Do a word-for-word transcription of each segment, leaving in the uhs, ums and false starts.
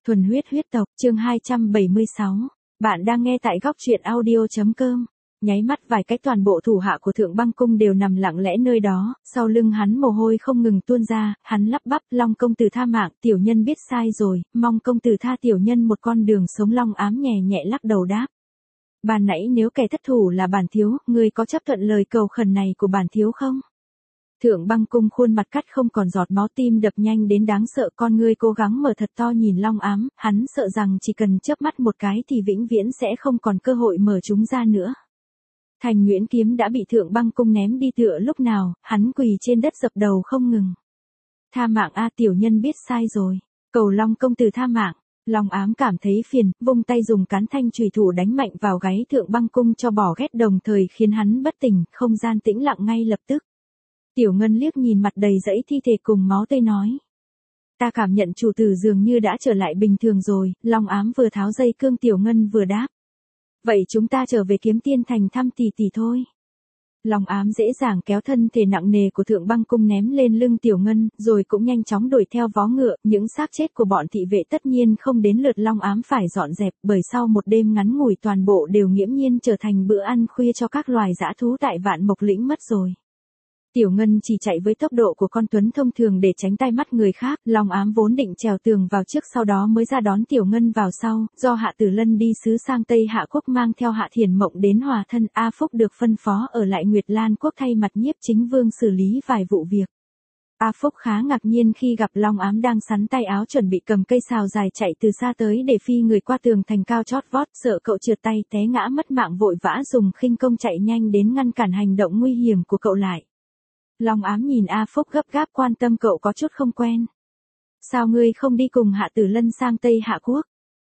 Thuần huyết huyết tộc, chương hai trăm bảy mươi sáu. Bạn đang nghe tại góc truyện audio.com. Nháy mắt vài cái toàn bộ thủ hạ của Thượng Băng Cung đều nằm lặng lẽ nơi đó, sau lưng hắn mồ hôi không ngừng tuôn ra, hắn lắp bắp, Long công tử tha mạng, tiểu nhân biết sai rồi, mong công tử tha tiểu nhân một con đường sống. Long ám nhẹ nhẹ lắc đầu đáp. Ban nãy nếu kẻ thất thủ là bản thiếu, ngươi có chấp thuận lời cầu khẩn này của bản thiếu không? Thượng Băng Cung khuôn mặt cắt không còn giọt máu, tim đập nhanh đến đáng sợ, con ngươi cố gắng mở thật to nhìn Long ám, hắn sợ rằng chỉ cần chớp mắt một cái thì vĩnh viễn sẽ không còn cơ hội mở chúng ra nữa. Thành Nguyễn kiếm đã bị Thượng Băng Cung ném đi tựa lúc nào, hắn quỳ trên đất dập đầu không ngừng. Tha mạng a, tiểu nhân biết sai rồi, cầu Long công tử tha mạng. Long ám cảm thấy phiền, vung tay dùng cán thanh chùy thủ đánh mạnh vào gáy Thượng Băng Cung cho bỏ ghét, đồng thời khiến hắn bất tỉnh, không gian tĩnh lặng ngay lập tức. Tiểu Ngân liếc nhìn mặt đầy dẫy thi thể cùng máu tươi nói. Ta cảm nhận chủ tử dường như đã trở lại bình thường rồi. Long ám vừa tháo dây cương, Tiểu Ngân vừa đáp. Vậy chúng ta trở về Kiếm Tiên Thành thăm tỷ tỷ thôi. Long ám dễ dàng kéo thân thể nặng nề của Thượng Băng Cung ném lên lưng Tiểu Ngân, rồi cũng nhanh chóng đuổi theo vó ngựa. Những xác chết của bọn thị vệ tất nhiên không đến lượt Long ám phải dọn dẹp, bởi sau một đêm ngắn ngủi toàn bộ đều nghiễm nhiên trở thành bữa ăn khuya cho các loài dã thú tại Vạn Mộc Lĩnh mất rồi. Tiểu Ngân chỉ chạy với tốc độ của con tuấn thông thường để tránh tai mắt người khác. Long ám vốn định trèo tường vào trước, sau đó mới ra đón Tiểu Ngân vào sau, do Hạ Tử Lân đi sứ sang Tây Hạ Quốc mang theo Hạ Thiền Mộng đến hòa thân. A Phúc được phân phó ở lại Nguyệt Lan Quốc thay mặt Nhiếp Chính Vương xử lý vài vụ việc. A Phúc khá ngạc nhiên khi gặp Long ám đang sắn tay áo chuẩn bị cầm cây sào dài chạy từ xa tới để phi người qua tường thành cao chót vót, sợ cậu trượt tay té ngã mất mạng, vội vã dùng khinh công chạy nhanh đến ngăn cản hành động nguy hiểm của cậu lại. Long ám nhìn A Phúc gấp gáp quan tâm, cậu có chút không quen. Sao ngươi không đi cùng Hạ Tử Lân sang Tây Hạ Quốc?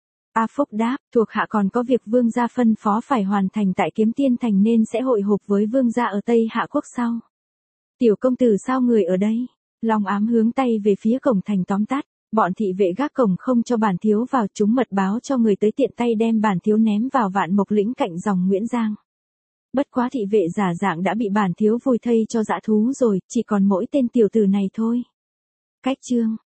A Phúc đáp, thuộc hạ còn có việc vương gia phân phó phải hoàn thành tại Kiếm Tiên Thành nên sẽ hội họp với vương gia ở Tây Hạ Quốc sau. Tiểu công tử sao người ở đây? Long ám hướng tay về phía cổng thành tóm tắt. Bọn thị vệ gác cổng không cho bản thiếu vào, chúng mật báo cho người tới tiện tay đem bản thiếu ném vào Vạn Mộc Lĩnh cạnh dòng Nguyễn Giang. Bất quá thị vệ giả dạng đã bị bản thiếu vùi thây cho dã thú rồi, chỉ còn mỗi tên tiểu tử này thôi. Cách chương